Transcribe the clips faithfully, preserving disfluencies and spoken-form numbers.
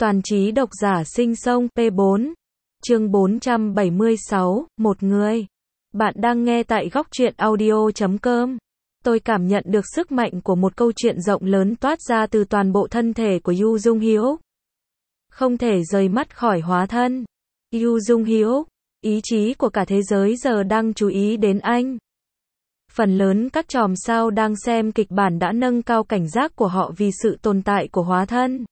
Toàn trí độc giả sinh sông P bốn. Chương bốn trăm bảy mươi sáu, một người. Bạn đang nghe tại góc truyện audio chấm com. Tôi cảm nhận được sức mạnh của một câu chuyện rộng lớn toát ra từ toàn bộ thân thể của Yu Jung Hyuk. Không thể rời mắt khỏi hóa thân. Yu Jung Hyuk, ý chí của cả thế giới giờ đang chú ý đến anh. Phần lớn các chòm sao đang xem kịch bản đã nâng cao cảnh giác của họ vì sự tồn tại của hóa thân.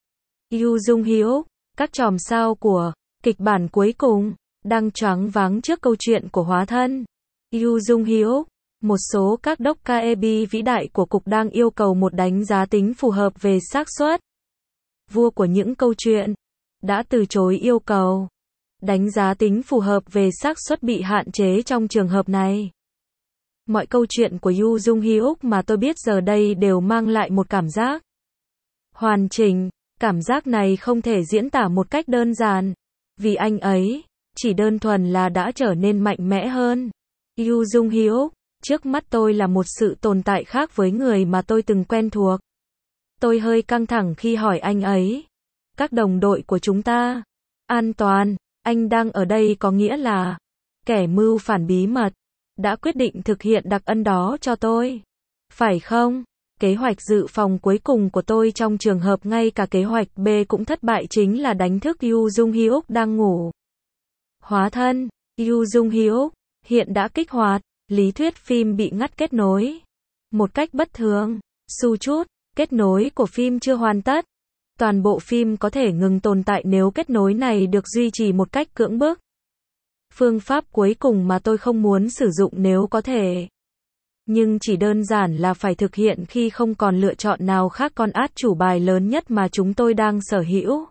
Yu Jung Hyuk, các chòm sao của kịch bản cuối cùng đang choáng váng trước câu chuyện của hóa thân. Yu Jung Hyuk, một số các đốc ca e bê vĩ đại của cục đang yêu cầu một đánh giá tính phù hợp về xác suất. Vua của những câu chuyện đã từ chối yêu cầu. Đánh giá tính phù hợp về xác suất bị hạn chế trong trường hợp này. Mọi câu chuyện của Yu Jung Hyuk mà tôi biết giờ đây đều mang lại một cảm giác hoàn chỉnh. Cảm giác này không thể diễn tả một cách đơn giản, vì anh ấy chỉ đơn thuần là đã trở nên mạnh mẽ hơn. Yu Jung Hyuk, trước mắt tôi là một sự tồn tại khác với người mà tôi từng quen thuộc. Tôi hơi căng thẳng khi hỏi anh ấy. Các đồng đội của chúng ta an toàn, anh đang ở đây có nghĩa là kẻ mưu phản bí mật đã quyết định thực hiện đặc ân đó cho tôi, phải không? Kế hoạch dự phòng cuối cùng của tôi trong trường hợp ngay cả kế hoạch B cũng thất bại chính là đánh thức Yu Jung Hyuk đang ngủ. Hóa thân, Yu Jung Hyuk, hiện đã kích hoạt, lý thuyết phim bị ngắt kết nối. Một cách bất thường, su chút, kết nối của phim chưa hoàn tất. Toàn bộ phim có thể ngừng tồn tại nếu kết nối này được duy trì một cách cưỡng bức. Phương pháp cuối cùng mà tôi không muốn sử dụng nếu có thể. Nhưng chỉ đơn giản là phải thực hiện khi không còn lựa chọn nào khác con át chủ bài lớn nhất mà chúng tôi đang sở hữu.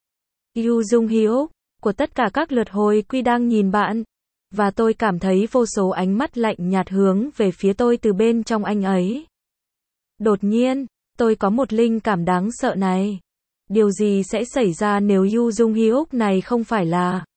Yu Jung Hyuk, của tất cả các lượt hồi quy đang nhìn bạn. Và tôi cảm thấy vô số ánh mắt lạnh nhạt hướng về phía tôi từ bên trong anh ấy. Đột nhiên, tôi có một linh cảm đáng sợ này. Điều gì sẽ xảy ra nếu Yu Jung Hyuk này không phải là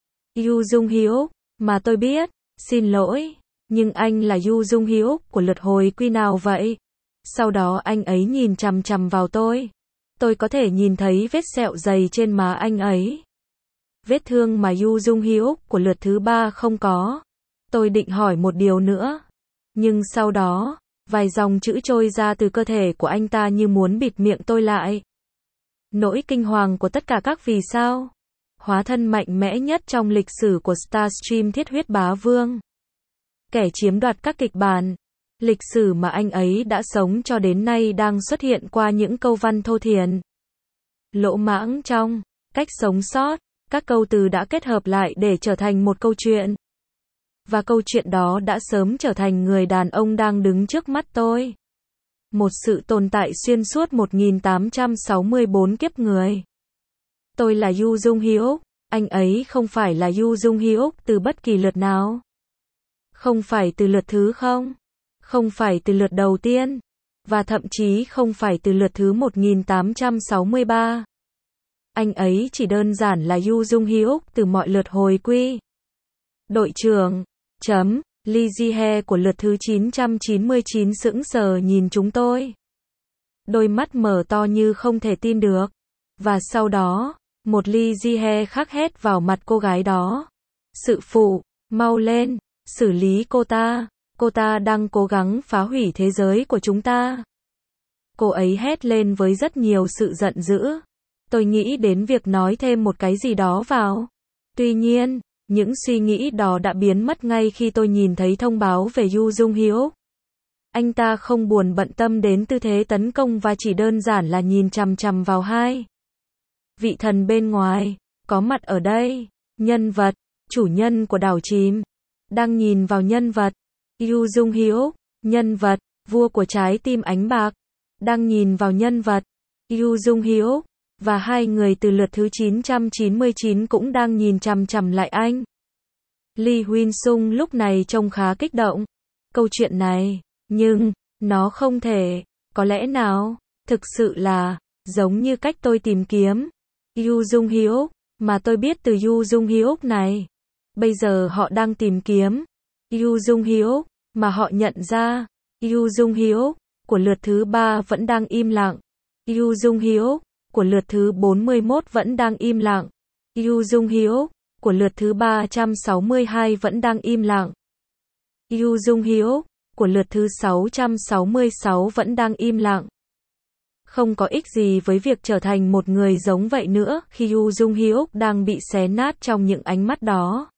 Yu Jung Hyuk mà tôi biết? Xin lỗi. Nhưng anh là Yu Jung Hyuk của lượt hồi quy nào vậy? Sau đó anh ấy nhìn chằm chằm vào tôi. Tôi có thể nhìn thấy vết sẹo dày trên má anh ấy. Vết thương mà Yu Jung Hyuk của lượt thứ ba không có. Tôi định hỏi một điều nữa. Nhưng sau đó, vài dòng chữ trôi ra từ cơ thể của anh ta như muốn bịt miệng tôi lại. Nỗi kinh hoàng của tất cả các vì sao. Hóa thân mạnh mẽ nhất trong lịch sử của Starstream Thiết Huyết Bá Vương. Kẻ chiếm đoạt các kịch bản. Lịch sử mà anh ấy đã sống cho đến nay đang xuất hiện qua những câu văn thô thiển. Lỗ mãng trong cách sống sót, các câu từ đã kết hợp lại để trở thành một câu chuyện. Và câu chuyện đó đã sớm trở thành người đàn ông đang đứng trước mắt tôi. Một sự tồn tại xuyên suốt một nghìn tám trăm sáu mươi bốn kiếp người. Tôi là Yu Jung Hyuk, anh ấy không phải là Yu Jung Hyuk từ bất kỳ lượt nào. Không phải từ lượt thứ không. Không phải từ lượt đầu tiên. Và thậm chí không phải từ lượt thứ một nghìn tám trăm sáu mươi ba. Anh ấy chỉ đơn giản là Yu Jung Hyuk từ mọi lượt hồi quy. Đội trưởng, chấm, Lee Ji-hye của lượt thứ chín trăm chín mươi chín sững sờ nhìn chúng tôi. Đôi mắt mở to như không thể tin được. Và sau đó, một Lee Ji-hye khác hét vào mặt cô gái đó. Sự phụ, mau lên. Xử lý cô ta, cô ta đang cố gắng phá hủy thế giới của chúng ta. Cô ấy hét lên với rất nhiều sự giận dữ. Tôi nghĩ đến việc nói thêm một cái gì đó vào. Tuy nhiên, những suy nghĩ đó đã biến mất ngay khi tôi nhìn thấy thông báo về Yu Jung Hyuk. Anh ta không buồn bận tâm đến tư thế tấn công và chỉ đơn giản là nhìn chằm chằm vào hai vị thần bên ngoài, có mặt ở đây. Nhân vật, chủ nhân của đảo chìm, đang nhìn vào nhân vật. Yu Jung Hyuk, nhân vật, vua của trái tim ánh bạc, đang nhìn vào nhân vật. Yu Jung Hyuk, và hai người từ lượt thứ chín trăm chín mươi chín cũng đang nhìn chằm chằm lại anh. Lee Huynh Sung lúc này trông khá kích động. Câu chuyện này, nhưng, nó không thể, có lẽ nào, thực sự là, giống như cách tôi tìm kiếm. Yu Jung Hyuk, mà tôi biết từ Yu Jung Hyuk này. Bây giờ họ đang tìm kiếm Yu Jung Hyuk, mà họ nhận ra Yu Jung Hyuk của lượt thứ ba vẫn đang im lặng. Yu Jung Hyuk của lượt thứ bốn mươi mốt vẫn đang im lặng. Yoo Jung Hyuk của lượt thứ ba trăm sáu mươi hai vẫn đang im lặng. Yoo Jung Hyuk của lượt thứ sáu trăm sáu mươi sáu vẫn đang im lặng. Không có ích gì với việc trở thành một người giống vậy nữa khi Yoo Jung Hyuk đang bị xé nát trong những ánh mắt đó.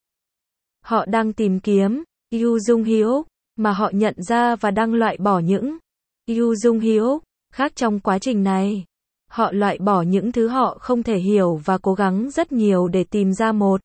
Họ đang tìm kiếm Yoo Jung Hyuk mà họ nhận ra và đang loại bỏ những Yoo Jung Hyuk khác trong quá trình này. Họ loại bỏ những thứ họ không thể hiểu và cố gắng rất nhiều để tìm ra một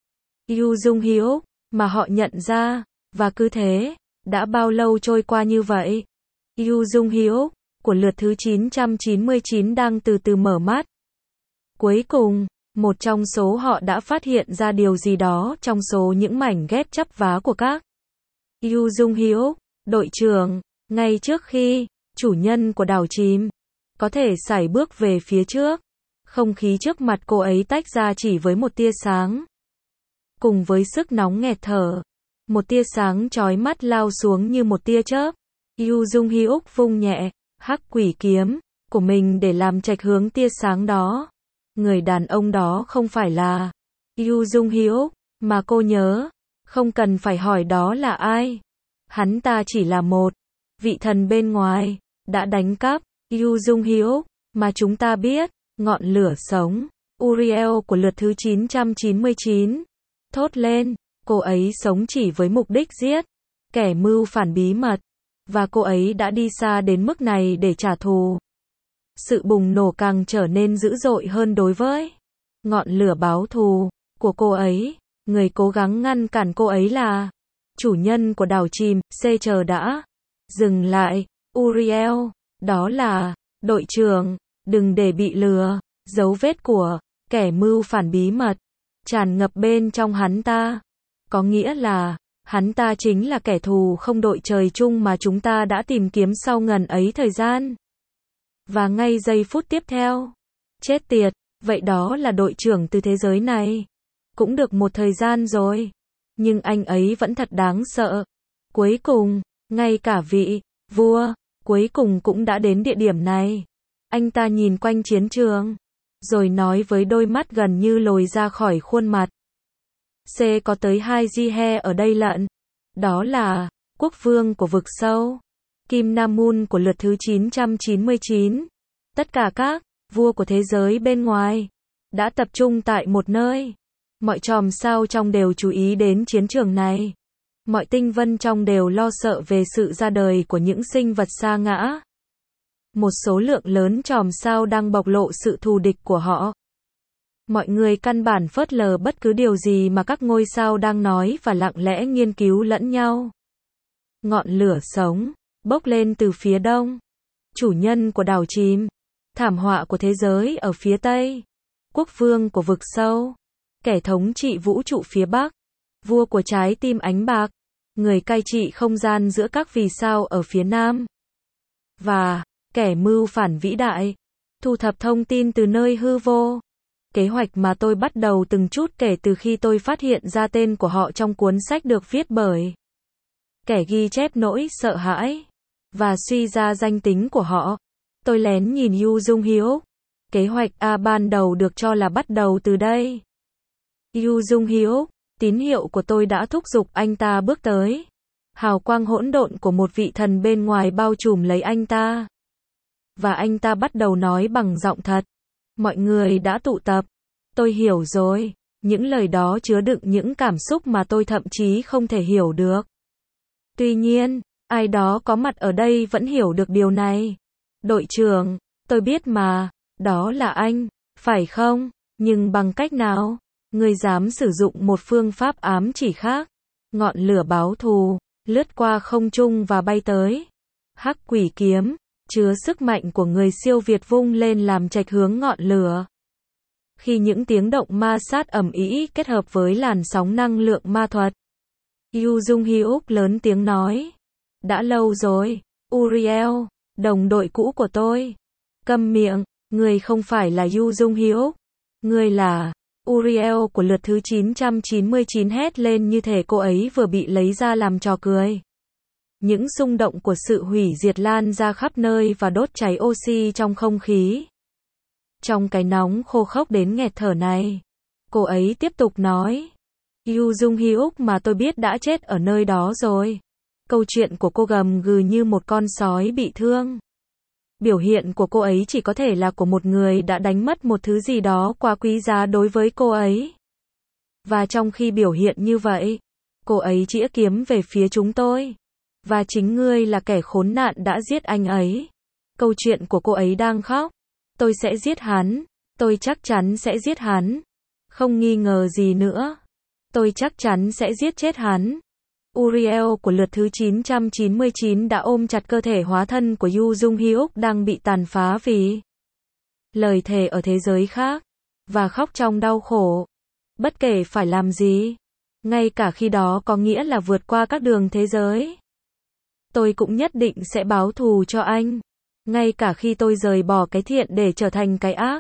Yoo Jung Hyuk mà họ nhận ra, và cứ thế, đã bao lâu trôi qua như vậy? Yoo Jung Hyuk của lượt thứ chín trăm chín mươi chín đang từ từ mở mắt. Cuối cùng, một trong số họ đã phát hiện ra điều gì đó trong số những mảnh ghép chắp vá của các Yoo Jung Hyuk, đội trưởng, ngay trước khi chủ nhân của đảo chìm có thể sải bước về phía trước. Không khí trước mặt cô ấy tách ra chỉ với một tia sáng. Cùng với sức nóng nghẹt thở, một tia sáng chói mắt lao xuống như một tia chớp. Yoo Jung Hyuk vung nhẹ hắc quỷ kiếm của mình để làm chệch hướng tia sáng đó. Người đàn ông đó không phải là Yoo Jung Hyuk mà cô nhớ, không cần phải hỏi đó là ai. Hắn ta chỉ là một vị thần bên ngoài đã đánh cắp Yoo Jung Hyuk mà chúng ta biết. Ngọn lửa sống Uriel của lượt thứ chín trăm chín mươi chín thốt lên, cô ấy sống chỉ với mục đích giết kẻ mưu phản bí mật, và cô ấy đã đi xa đến mức này để trả thù. Sự bùng nổ càng trở nên dữ dội hơn đối với ngọn lửa báo thù của cô ấy. Người cố gắng ngăn cản cô ấy là chủ nhân của đảo chìm. C chờ đã. Dừng lại, Uriel. Đó là đội trưởng. Đừng để bị lừa. Dấu vết của kẻ mưu phản bí mật tràn ngập bên trong hắn ta. Có nghĩa là hắn ta chính là kẻ thù không đội trời chung mà chúng ta đã tìm kiếm sau ngần ấy thời gian. Và ngay giây phút tiếp theo, chết tiệt, vậy đó là đội trưởng từ thế giới này. Cũng được một thời gian rồi, nhưng anh ấy vẫn thật đáng sợ. Cuối cùng, ngay cả vị vua cuối cùng cũng đã đến địa điểm này. Anh ta nhìn quanh chiến trường, rồi nói với đôi mắt gần như lồi ra khỏi khuôn mặt. C có tới hai Jihe ở đây lận. Đó là quốc vương của vực sâu, Kim Nam Moon của lượt thứ chín trăm chín mươi chín. Tất cả các vua của thế giới bên ngoài đã tập trung tại một nơi. Mọi chòm sao trong đều chú ý đến chiến trường này. Mọi tinh vân trong đều lo sợ về sự ra đời của những sinh vật sa ngã. Một số lượng lớn chòm sao đang bộc lộ sự thù địch của họ. Mọi người căn bản phớt lờ bất cứ điều gì mà các ngôi sao đang nói và lặng lẽ nghiên cứu lẫn nhau. Ngọn lửa sống bốc lên từ phía đông. Chủ nhân của đảo chìm. Thảm họa của thế giới ở phía tây. Quốc vương của vực sâu. Kẻ thống trị vũ trụ phía bắc. Vua của trái tim ánh bạc. Người cai trị không gian giữa các vì sao ở phía nam. Và kẻ mưu phản vĩ đại. Thu thập thông tin từ nơi hư vô. Kế hoạch mà tôi bắt đầu từng chút kể từ khi tôi phát hiện ra tên của họ trong cuốn sách được viết bởi kẻ ghi chép nỗi sợ hãi và suy ra danh tính của họ. Tôi lén nhìn Yoo Jung Hyuk. Kế hoạch A ban đầu được cho là bắt đầu từ đây. Yoo Jung Hyuk, tín hiệu của tôi đã thúc giục anh ta bước tới. Hào quang hỗn độn của một vị thần bên ngoài bao trùm lấy anh ta. Và anh ta bắt đầu nói bằng giọng thật. Mọi người đã tụ tập. Tôi hiểu rồi. Những lời đó chứa đựng những cảm xúc mà tôi thậm chí không thể hiểu được. Tuy nhiên, ai đó có mặt ở đây vẫn hiểu được điều này. Đội trưởng, tôi biết mà, đó là anh, phải không? Nhưng bằng cách nào? Ngươi dám sử dụng một phương pháp ám chỉ khác. Ngọn lửa báo thù, lướt qua không trung và bay tới. Hắc quỷ kiếm, chứa sức mạnh của người siêu việt vung lên làm chệch hướng ngọn lửa. Khi những tiếng động ma sát ầm ĩ kết hợp với làn sóng năng lượng ma thuật. Yoo Jung Hyuk lớn tiếng nói. Đã lâu rồi, Uriel, đồng đội cũ của tôi. Câm miệng, người không phải là Yoo Jung Hyuk. Người là Uriel của lượt thứ chín trăm chín mươi chín, hét lên như thể cô ấy vừa bị lấy ra làm trò cười. Những xung động của sự hủy diệt lan ra khắp nơi và đốt cháy oxy trong không khí. Trong cái nóng khô khốc đến nghẹt thở này, cô ấy tiếp tục nói. Yu Jung Hyuk mà tôi biết đã chết ở nơi đó rồi. Câu chuyện của cô gầm gừ như một con sói bị thương. Biểu hiện của cô ấy chỉ có thể là của một người đã đánh mất một thứ gì đó quá quý giá đối với cô ấy. Và trong khi biểu hiện như vậy, cô ấy chĩa kiếm về phía chúng tôi. Và chính ngươi là kẻ khốn nạn đã giết anh ấy. Câu chuyện của cô ấy đang khóc. Tôi sẽ giết hắn. Tôi chắc chắn sẽ giết hắn. Không nghi ngờ gì nữa. Tôi chắc chắn sẽ giết chết hắn. Uriel của lượt thứ chín trăm chín mươi chín đã ôm chặt cơ thể hóa thân của Yu Jung Hyuk đang bị tàn phá vì lời thề ở thế giới khác. Và khóc trong đau khổ. Bất kể phải làm gì. Ngay cả khi đó có nghĩa là vượt qua các đường thế giới. Tôi cũng nhất định sẽ báo thù cho anh. Ngay cả khi tôi rời bỏ cái thiện để trở thành cái ác.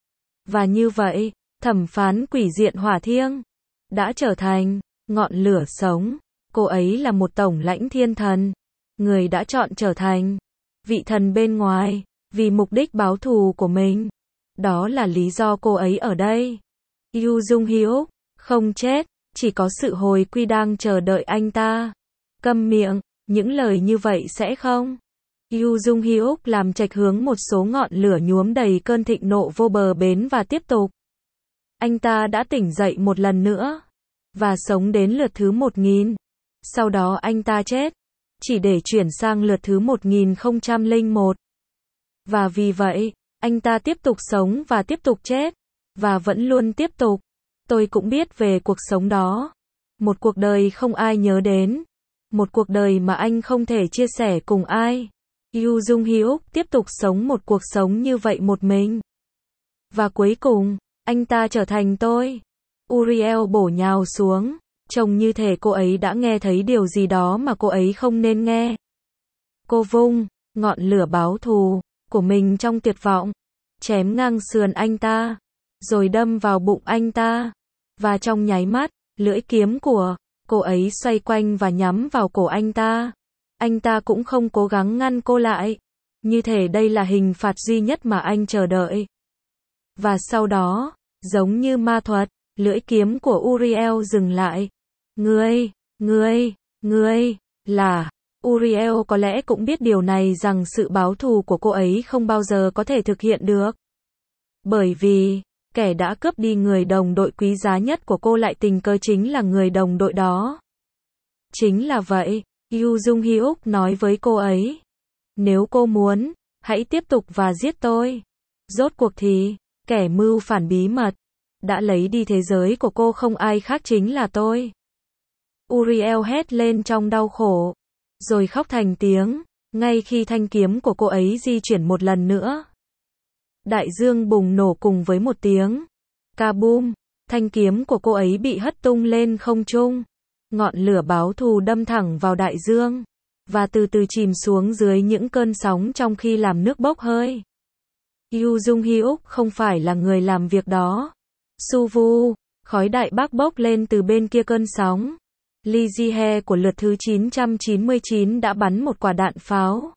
Và như vậy, thẩm phán quỷ diện hỏa thiêng đã trở thành ngọn lửa sống. Cô ấy là một tổng lãnh thiên thần. Người đã chọn trở thành vị thần bên ngoài vì mục đích báo thù của mình. Đó là lý do cô ấy ở đây. Yu Jung Hyuk không chết, chỉ có sự hồi quy đang chờ đợi anh ta. Câm miệng, những lời như vậy sẽ không. Yu Jung Hyuk làm chệch hướng một số ngọn lửa nhuốm đầy cơn thịnh nộ vô bờ bến và tiếp tục. Anh ta đã tỉnh dậy một lần nữa. Và sống đến lượt thứ một nghìn. Sau đó anh ta chết. Chỉ để chuyển sang lượt thứ một nghìn không trăm lẻ một. Và vì vậy, anh ta tiếp tục sống và tiếp tục chết. Và vẫn luôn tiếp tục. Tôi cũng biết về cuộc sống đó. Một cuộc đời không ai nhớ đến. Một cuộc đời mà anh không thể chia sẻ cùng ai. Yu Jung Hyuk tiếp tục sống một cuộc sống như vậy một mình. Và cuối cùng, anh ta trở thành tôi. Uriel bổ nhào xuống. Trông như thể cô ấy đã nghe thấy điều gì đó mà cô ấy không nên nghe. Cô vung ngọn lửa báo thù của mình trong tuyệt vọng. Chém ngang sườn anh ta. Rồi đâm vào bụng anh ta. Và trong nháy mắt, lưỡi kiếm của cô ấy xoay quanh và nhắm vào cổ anh ta. Anh ta cũng không cố gắng ngăn cô lại. Như thể đây là hình phạt duy nhất mà anh chờ đợi. Và sau đó, giống như ma thuật, lưỡi kiếm của Uriel dừng lại. Ngươi, ngươi, ngươi, là... Uriel có lẽ cũng biết điều này rằng sự báo thù của cô ấy không bao giờ có thể thực hiện được. Bởi vì, kẻ đã cướp đi người đồng đội quý giá nhất của cô lại tình cờ chính là người đồng đội đó. Chính là vậy, Yu Jung Hyuk nói với cô ấy. Nếu cô muốn, hãy tiếp tục và giết tôi. Rốt cuộc thì, kẻ mưu phản bí mật đã lấy đi thế giới của cô không ai khác chính là tôi. Uriel hét lên trong đau khổ. Rồi khóc thành tiếng, ngay khi thanh kiếm của cô ấy di chuyển một lần nữa. Đại dương bùng nổ cùng với một tiếng. Kaboom, thanh kiếm của cô ấy bị hất tung lên không trung. Ngọn lửa báo thù đâm thẳng vào đại dương. Và từ từ chìm xuống dưới những cơn sóng trong khi làm nước bốc hơi. Yu Jung Hyuk không phải là người làm việc đó. Su vu, khói đại bác bốc lên từ bên kia cơn sóng. Lee Ji-hye của lượt thứ chín trăm chín mươi chín đã bắn một quả đạn pháo.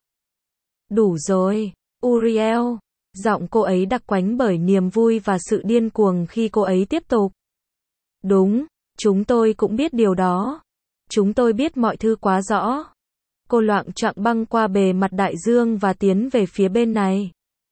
Đủ rồi, Uriel. Giọng cô ấy đặc quánh bởi niềm vui và sự điên cuồng khi cô ấy tiếp tục. Đúng, chúng tôi cũng biết điều đó. Chúng tôi biết mọi thứ quá rõ. Cô loạng choạng băng qua bề mặt đại dương và tiến về phía bên này.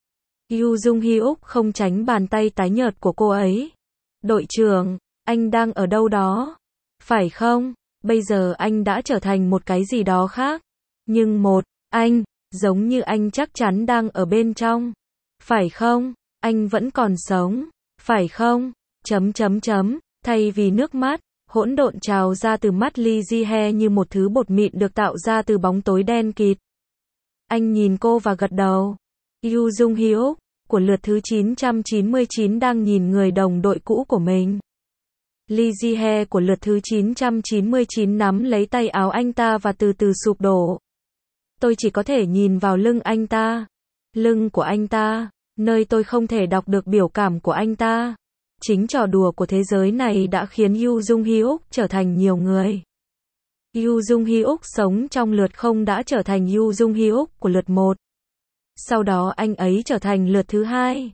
Yu Jung Hyuk không tránh bàn tay tái nhợt của cô ấy. Đội trưởng, anh đang ở đâu đó? Phải không? Bây giờ anh đã trở thành một cái gì đó khác. Nhưng một, anh, giống như anh chắc chắn đang ở bên trong. Phải không? Anh vẫn còn sống. Phải không? Chấm chấm chấm. Thay vì nước mắt, hỗn độn trào ra từ mắt Lee Ji-hye như một thứ bột mịn được tạo ra từ bóng tối đen kịt. Anh nhìn cô và gật đầu. Yu Jung Hyuk của lượt thứ chín trăm chín mươi chín đang nhìn người đồng đội cũ của mình. Lee Ji-hye của lượt thứ chín trăm chín mươi chín nắm lấy tay áo anh ta và từ từ sụp đổ. Tôi chỉ có thể nhìn vào lưng anh ta. Lưng của anh ta, nơi tôi không thể đọc được biểu cảm của anh ta. Chính trò đùa của thế giới này đã khiến Yu Jung Hyuk trở thành nhiều người. Yu Jung Hyuk sống trong lượt không đã trở thành Yu Jung Hyuk của lượt một. Sau đó anh ấy trở thành lượt thứ hai.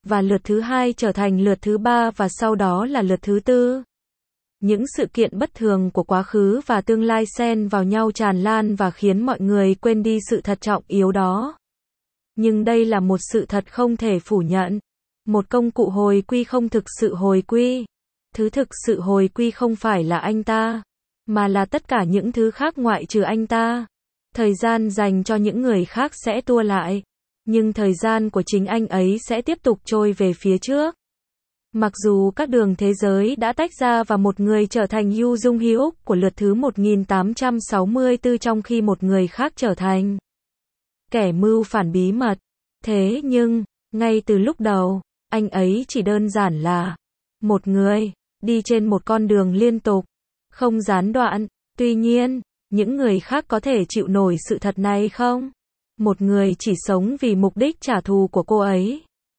và lượt thứ hai trở thành lượt thứ ba và sau đó là lượt thứ tư. Những sự kiện bất thường của quá khứ và tương lai xen vào nhau tràn lan và khiến mọi người quên đi sự thật trọng yếu đó. Nhưng đây là một sự thật không thể phủ nhận. Một công cụ hồi quy không thực sự hồi quy. Thứ thực sự hồi quy không phải là anh ta, mà là tất cả những thứ khác ngoại trừ anh ta. Thời gian dành cho những người khác sẽ tua lại, nhưng thời gian của chính anh ấy sẽ tiếp tục trôi về phía trước. Mặc dù các đường thế giới đã tách ra và một người trở thành Yoo Jung Hyuk của lượt thứ một nghìn tám trăm sáu mươi tư trong khi một người khác trở thành kẻ mưu phản bí mật. Thế nhưng, ngay từ lúc đầu, anh ấy chỉ đơn giản là một người đi trên một con đường liên tục, không gián đoạn. Tuy nhiên, những người khác có thể chịu nổi sự thật này không? Một người chỉ sống vì mục đích trả thù của cô ấy.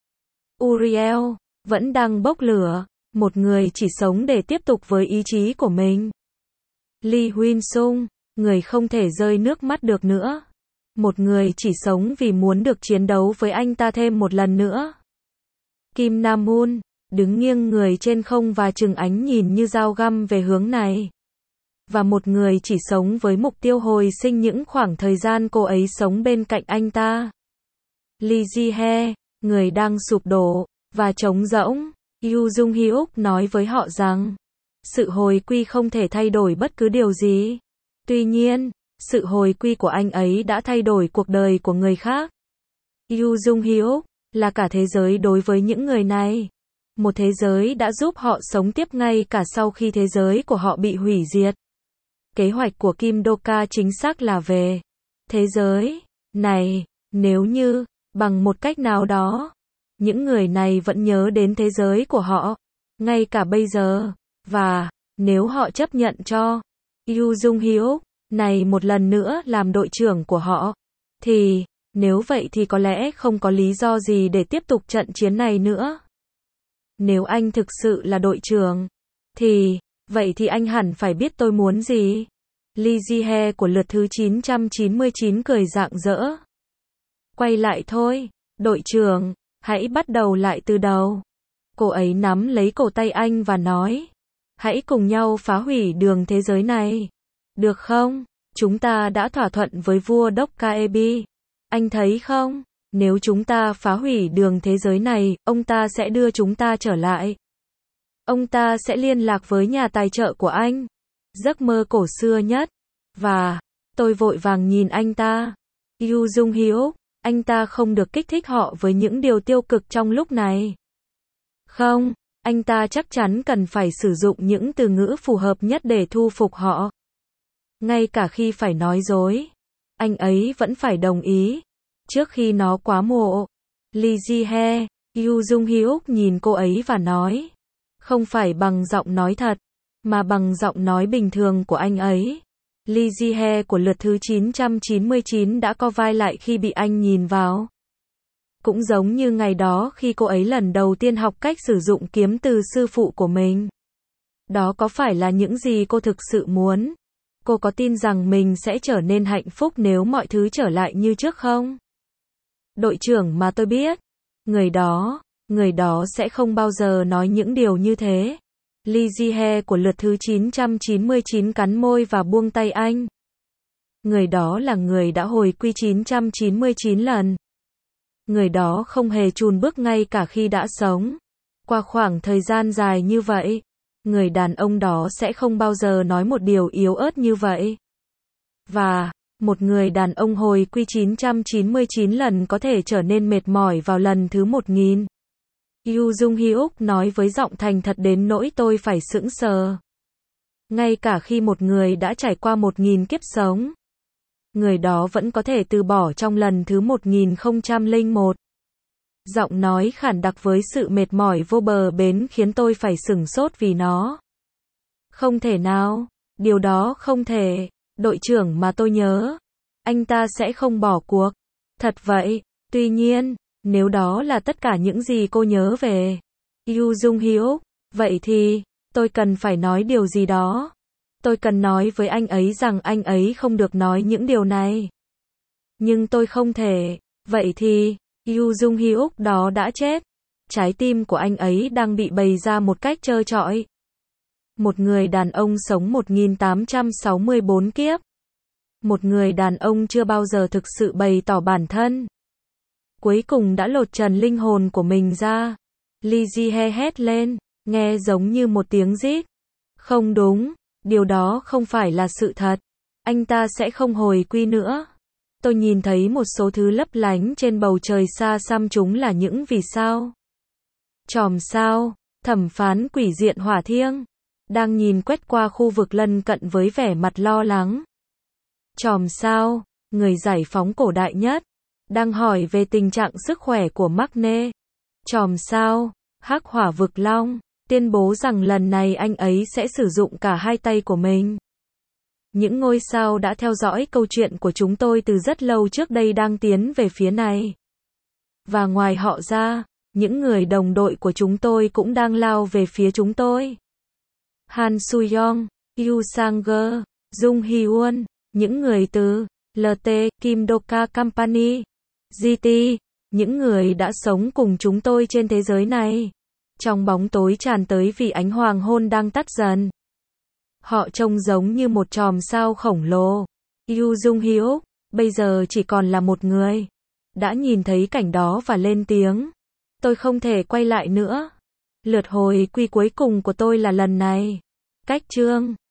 Uriel vẫn đang bốc lửa, một người chỉ sống để tiếp tục với ý chí của mình. Lee Huynh Sung, người không thể rơi nước mắt được nữa. Một người chỉ sống vì muốn được chiến đấu với anh ta thêm một lần nữa. Kim Nam Moon, đứng nghiêng người trên không và trừng ánh nhìn như dao găm về hướng này. Và một người chỉ sống với mục tiêu hồi sinh những khoảng thời gian cô ấy sống bên cạnh anh ta. Lee Ji-hye, người đang sụp đổ và trống rỗng. Yoo Jung Hyuk nói với họ rằng, sự hồi quy không thể thay đổi bất cứ điều gì. Tuy nhiên, sự hồi quy của anh ấy đã thay đổi cuộc đời của người khác. Yoo Jung Hyuk là cả thế giới đối với những người này. Một thế giới đã giúp họ sống tiếp ngay cả sau khi thế giới của họ bị hủy diệt. Kế hoạch của Kim Do-ka chính xác là về thế giới này, nếu như, bằng một cách nào đó, những người này vẫn nhớ đến thế giới của họ, ngay cả bây giờ, và nếu họ chấp nhận cho Yoo Jung Hyuk này một lần nữa làm đội trưởng của họ, thì, nếu vậy thì có lẽ không có lý do gì để tiếp tục trận chiến này nữa. Nếu anh thực sự là đội trưởng, thì, vậy thì anh hẳn phải biết tôi muốn gì. Lee Ji-hye của lượt thứ chín trăm chín mươi chín cười rạng rỡ. Quay lại thôi, đội trưởng, hãy bắt đầu lại từ đầu. Cô ấy nắm lấy cổ tay anh và nói, hãy cùng nhau phá hủy đường thế giới này. Được không? Chúng ta đã thỏa thuận với vua Dokkaebi. Anh thấy không? Nếu chúng ta phá hủy đường thế giới này, ông ta sẽ đưa chúng ta trở lại. Ông ta sẽ liên lạc với nhà tài trợ của anh. Giấc mơ cổ xưa nhất. Và, tôi vội vàng nhìn anh ta. Yoo Jung Hyuk, anh ta không được kích thích họ với những điều tiêu cực trong lúc này. Không, anh ta chắc chắn cần phải sử dụng những từ ngữ phù hợp nhất để thu phục họ. Ngay cả khi phải nói dối, anh ấy vẫn phải đồng ý. Trước khi nó quá muộn. Lee Ji-hye, Yoo Jung Hyuk nhìn cô ấy và nói, không phải bằng giọng nói thật, mà bằng giọng nói bình thường của anh ấy. Lee Ji-hye của lượt thứ chín trăm chín mươi chín đã co vai lại khi bị anh nhìn vào. Cũng giống như ngày đó khi cô ấy lần đầu tiên học cách sử dụng kiếm từ sư phụ của mình. Đó có phải là những gì cô thực sự muốn? Cô có tin rằng mình sẽ trở nên hạnh phúc nếu mọi thứ trở lại như trước không? Đội trưởng mà tôi biết, người đó, người đó sẽ không bao giờ nói những điều như thế. Lee Ji-hye của lượt thứ chín trăm chín mươi chín cắn môi và buông tay anh. Người đó là người đã hồi quy chín trăm chín mươi chín lần. Người đó không hề chùn bước ngay cả khi đã sống. Qua khoảng thời gian dài như vậy, người đàn ông đó sẽ không bao giờ nói một điều yếu ớt như vậy. Và, một người đàn ông hồi quy chín trăm chín mươi chín lần có thể trở nên mệt mỏi vào lần thứ một nghìn. Yoo Jung Hyuk nói với giọng thành thật đến nỗi tôi phải sững sờ. Ngay cả khi một người đã trải qua một nghìn kiếp sống, người đó vẫn có thể từ bỏ trong lần thứ một nghìn không trăm lẻ một. Giọng nói khản đặc với sự mệt mỏi vô bờ bến khiến tôi phải sửng sốt vì nó. Không thể nào, điều đó không thể, đội trưởng mà tôi nhớ. Anh ta sẽ không bỏ cuộc. Thật vậy, tuy nhiên, nếu đó là tất cả những gì cô nhớ về Yoo Jung Hyuk, vậy thì, tôi cần phải nói điều gì đó. Tôi cần nói với anh ấy rằng anh ấy không được nói những điều này. Nhưng tôi không thể, vậy thì, Yoo Jung Hyuk đó đã chết. trái tim của anh ấy đang bị bày ra một cách trơ trọi. Một người đàn ông sống một nghìn tám trăm sáu mươi bốn kiếp. Một người đàn ông chưa bao giờ thực sự bày tỏ bản thân. Cuối cùng đã lột trần linh hồn của mình ra. Lee Ji-hye hét lên, nghe giống như một tiếng rít. Không đúng, điều đó không phải là sự thật. Anh ta sẽ không hồi quy nữa. Tôi nhìn thấy một số thứ lấp lánh trên bầu trời xa xăm, chúng là những vì sao. Chòm sao, thẩm phán quỷ diện hỏa thiêng, đang nhìn quét qua khu vực lân cận với vẻ mặt lo lắng. Chòm sao, người giải phóng cổ đại nhất, đang hỏi về tình trạng sức khỏe của Magne. Chòm sao, hắc hỏa vực long, tuyên bố rằng lần này anh ấy sẽ sử dụng cả hai tay của mình. Những ngôi sao đã theo dõi câu chuyện của chúng tôi từ rất lâu trước đây đang tiến về phía này. Và ngoài họ ra, những người đồng đội của chúng tôi cũng đang lao về phía chúng tôi. Han Soo-young, Yoo Sang-geum, Jung Hee-won, những người từ lờ tê, Kim Doka Company, giê tê, những người đã sống cùng chúng tôi trên thế giới này. Trong bóng tối tràn tới vì ánh hoàng hôn đang tắt dần. Họ trông giống như một chòm sao khổng lồ. Yoo Jung-hyuk, bây giờ chỉ còn là một người, đã nhìn thấy cảnh đó và lên tiếng. Tôi không thể quay lại nữa. Lượt hồi quy cuối cùng của tôi là lần này. Cách chương